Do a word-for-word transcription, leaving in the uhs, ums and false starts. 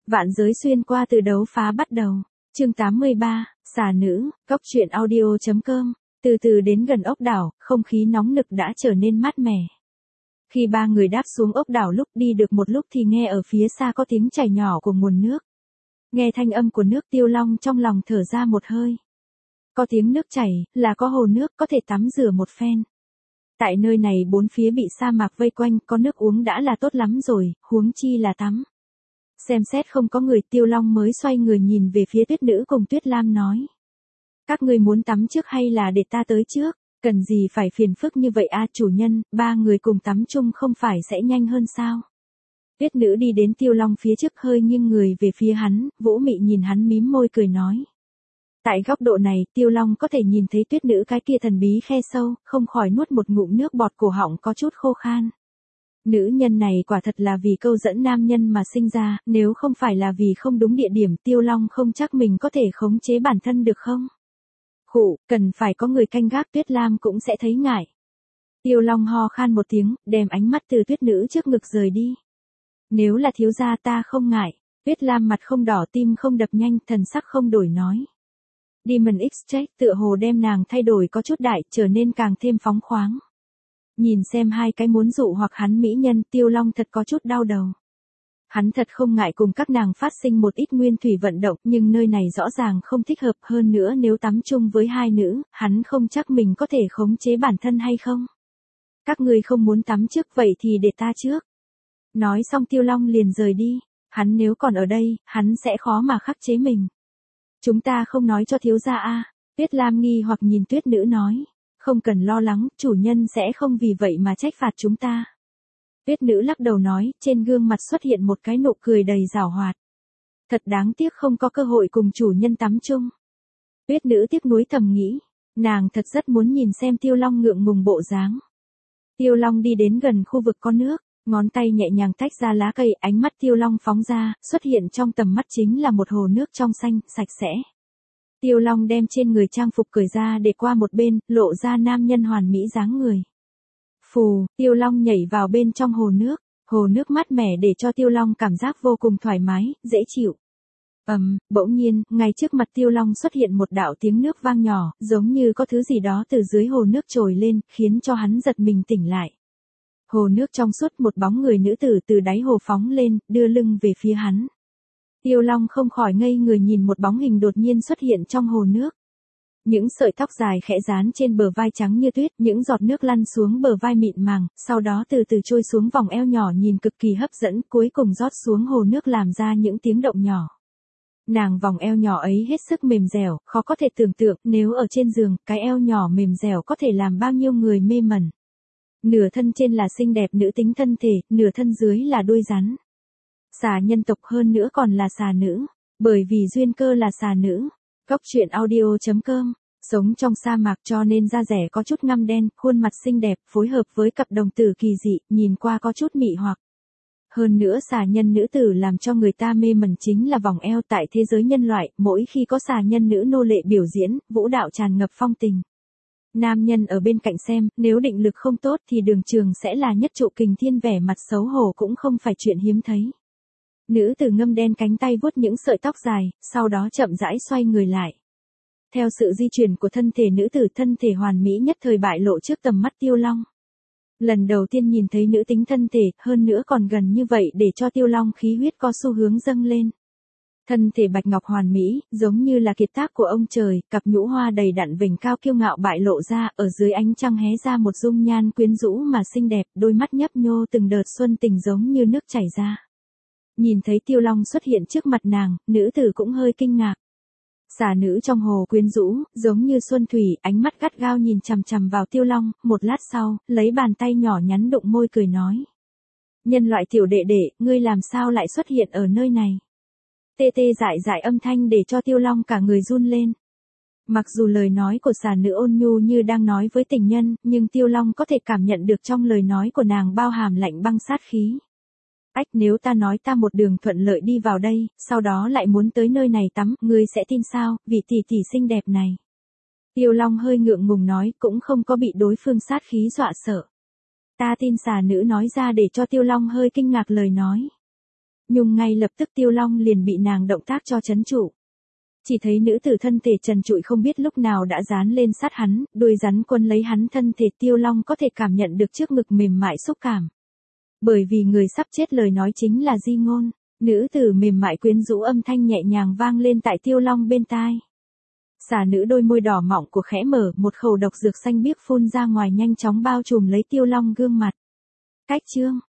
Vạn giới xuyên qua từ đấu phá bắt đầu. Chương tám mươi ba, xà nữ, góc truyện audio chấm com. Từ từ đến gần ốc đảo, không khí nóng nực đã trở nên mát mẻ. Khi ba người đáp xuống ốc đảo lúc đi được một lúc thì nghe ở phía xa có tiếng chảy nhỏ của nguồn nước. Nghe thanh âm của nước, Tiêu Long trong lòng thở ra một hơi. Có tiếng nước chảy, là có hồ nước có thể tắm rửa một phen. Tại nơi này bốn phía bị sa mạc vây quanh, có nước uống đã là tốt lắm rồi, huống chi là tắm. Xem xét không có người, Tiêu Long mới xoay người nhìn về phía Tuyết Nữ cùng Tuyết Lam nói. Các người muốn tắm trước hay là để ta tới trước? Cần gì phải phiền phức như vậy a chủ nhân, ba người cùng tắm chung không phải sẽ nhanh hơn sao? Tuyết Nữ đi đến Tiêu Long phía trước hơi nghiêng người về phía hắn, Vũ Mị nhìn hắn mím môi cười nói. Tại góc độ này, Tiêu Long có thể nhìn thấy Tuyết Nữ cái kia thần bí khe sâu, không khỏi nuốt một ngụm nước bọt, cổ họng có chút khô khan. Nữ nhân này quả thật là vì câu dẫn nam nhân mà sinh ra, nếu không phải là vì không đúng địa điểm, Tiêu Long không chắc mình có thể khống chế bản thân được không? Khụ, cần phải có người canh gác, Tuyết Lam cũng sẽ thấy ngại. Tiêu Long ho khan một tiếng, đem ánh mắt từ Tuyết Nữ trước ngực rời đi. Nếu là thiếu gia ta không ngại. Tuyết Lam mặt không đỏ tim không đập nhanh, thần sắc không đổi nói. Demon Extract tựa hồ đem nàng thay đổi có chút đại, trở nên càng thêm phóng khoáng. Nhìn xem hai cái muốn dụ hoặc hắn mỹ nhân, Tiêu Long thật có chút đau đầu. Hắn thật không ngại cùng các nàng phát sinh một ít nguyên thủy vận động, nhưng nơi này rõ ràng không thích hợp, hơn nữa nếu tắm chung với hai nữ, hắn không chắc mình có thể khống chế bản thân hay không. Các người không muốn tắm trước vậy thì để ta trước. Nói xong Tiêu Long liền rời đi, hắn nếu còn ở đây, hắn sẽ khó mà khắc chế mình. Chúng ta không nói cho thiếu gia a. Tuyết Lam nghi hoặc nhìn Tuyết Nữ nói. Không cần lo lắng, chủ nhân sẽ không vì vậy mà trách phạt chúng ta. Tuyết Nữ lắc đầu nói, trên gương mặt xuất hiện một cái nụ cười đầy giảo hoạt. Thật đáng tiếc không có cơ hội cùng chủ nhân tắm chung. Tuyết Nữ tiếc nuối thầm nghĩ, nàng thật rất muốn nhìn xem Tiêu Long ngượng ngùng bộ dáng. Tiêu Long đi đến gần khu vực có nước, ngón tay nhẹ nhàng tách ra lá cây, ánh mắt Tiêu Long phóng ra, xuất hiện trong tầm mắt chính là một hồ nước trong xanh, sạch sẽ. Tiêu Long đem trên người trang phục cởi ra để qua một bên, lộ ra nam nhân hoàn mỹ dáng người. Phù, Tiêu Long nhảy vào bên trong hồ nước, hồ nước mát mẻ để cho Tiêu Long cảm giác vô cùng thoải mái, dễ chịu. Ầm, um, bỗng nhiên, ngay trước mặt Tiêu Long xuất hiện một đạo tiếng nước vang nhỏ, giống như có thứ gì đó từ dưới hồ nước trồi lên, khiến cho hắn giật mình tỉnh lại. Hồ nước trong suốt, một bóng người nữ tử từ đáy hồ phóng lên, đưa lưng về phía hắn. Tiêu Long không khỏi ngây người nhìn một bóng hình đột nhiên xuất hiện trong hồ nước. Những sợi tóc dài khẽ dán trên bờ vai trắng như tuyết, những giọt nước lăn xuống bờ vai mịn màng, sau đó từ từ trôi xuống vòng eo nhỏ nhìn cực kỳ hấp dẫn, cuối cùng rót xuống hồ nước làm ra những tiếng động nhỏ. Nàng vòng eo nhỏ ấy hết sức mềm dẻo, khó có thể tưởng tượng, nếu ở trên giường, cái eo nhỏ mềm dẻo có thể làm bao nhiêu người mê mẩn. Nửa thân trên là xinh đẹp nữ tính thân thể, nửa thân dưới là đuôi rắn. Xà nhân tộc hơn nữa còn là xà nữ, bởi vì duyên cơ là xà nữ. Góc truyện audio chấm com, sống trong sa mạc cho nên da rẻ có chút ngăm đen, khuôn mặt xinh đẹp phối hợp với cặp đồng tử kỳ dị, nhìn qua có chút mị hoặc. Hơn nữa xà nhân nữ tử làm cho người ta mê mẩn chính là vòng eo. Tại thế giới nhân loại, mỗi khi có xà nhân nữ nô lệ biểu diễn, vũ đạo tràn ngập phong tình. Nam nhân ở bên cạnh xem, nếu định lực không tốt thì đường trường sẽ là nhất trụ kình thiên, vẻ mặt xấu hổ cũng không phải chuyện hiếm thấy. Nữ tử ngâm đen cánh tay vuốt những sợi tóc dài, sau đó chậm rãi xoay người lại. Theo sự di chuyển của thân thể nữ tử, thân thể hoàn mỹ nhất thời bại lộ trước tầm mắt Tiêu Long. Lần đầu tiên nhìn thấy nữ tính thân thể, hơn nữa còn gần như vậy để cho Tiêu Long khí huyết có xu hướng dâng lên. Thân thể bạch ngọc hoàn mỹ, giống như là kiệt tác của ông trời, cặp nhũ hoa đầy đặn vểnh cao kiêu ngạo bại lộ ra, ở dưới ánh trăng hé ra một dung nhan quyến rũ mà xinh đẹp, đôi mắt nhấp nhô từng đợt xuân tình giống như nước chảy ra. Nhìn thấy Tiêu Long xuất hiện trước mặt nàng, nữ tử cũng hơi kinh ngạc. Xà nữ trong hồ quyến rũ, giống như xuân thủy, ánh mắt gắt gao nhìn chằm chằm vào Tiêu Long, một lát sau, lấy bàn tay nhỏ nhắn đụng môi cười nói. Nhân loại tiểu đệ đệ, ngươi làm sao lại xuất hiện ở nơi này? Tê tê dại dại âm thanh để cho Tiêu Long cả người run lên. Mặc dù lời nói của xà nữ ôn nhu như đang nói với tình nhân, nhưng Tiêu Long có thể cảm nhận được trong lời nói của nàng bao hàm lạnh băng sát khí. Ách, nếu ta nói ta một đường thuận lợi đi vào đây, sau đó lại muốn tới nơi này tắm, ngươi sẽ tin sao, vị tỷ tỷ xinh đẹp này. Tiêu Long hơi ngượng ngùng nói, cũng không có bị đối phương sát khí dọa sợ. Ta tin, xà nữ nói ra để cho Tiêu Long hơi kinh ngạc lời nói. nhưng ngay lập tức Tiêu Long liền bị nàng động tác cho trấn trụ. Chỉ thấy nữ tử thân thể trần trụi không biết lúc nào đã dán lên sát hắn, đuôi rắn quân lấy hắn thân thể. Tiêu Long có thể cảm nhận được trước ngực mềm mại xúc cảm. Bởi vì người sắp chết lời nói chính là Di Ngôn, nữ tử mềm mại quyến rũ âm thanh nhẹ nhàng vang lên tại Tiêu Long bên tai. Xà nữ đôi môi đỏ mọng của khẽ mở, một khẩu độc dược xanh biếc phun ra ngoài nhanh chóng bao trùm lấy Tiêu Long gương mặt. Cách chương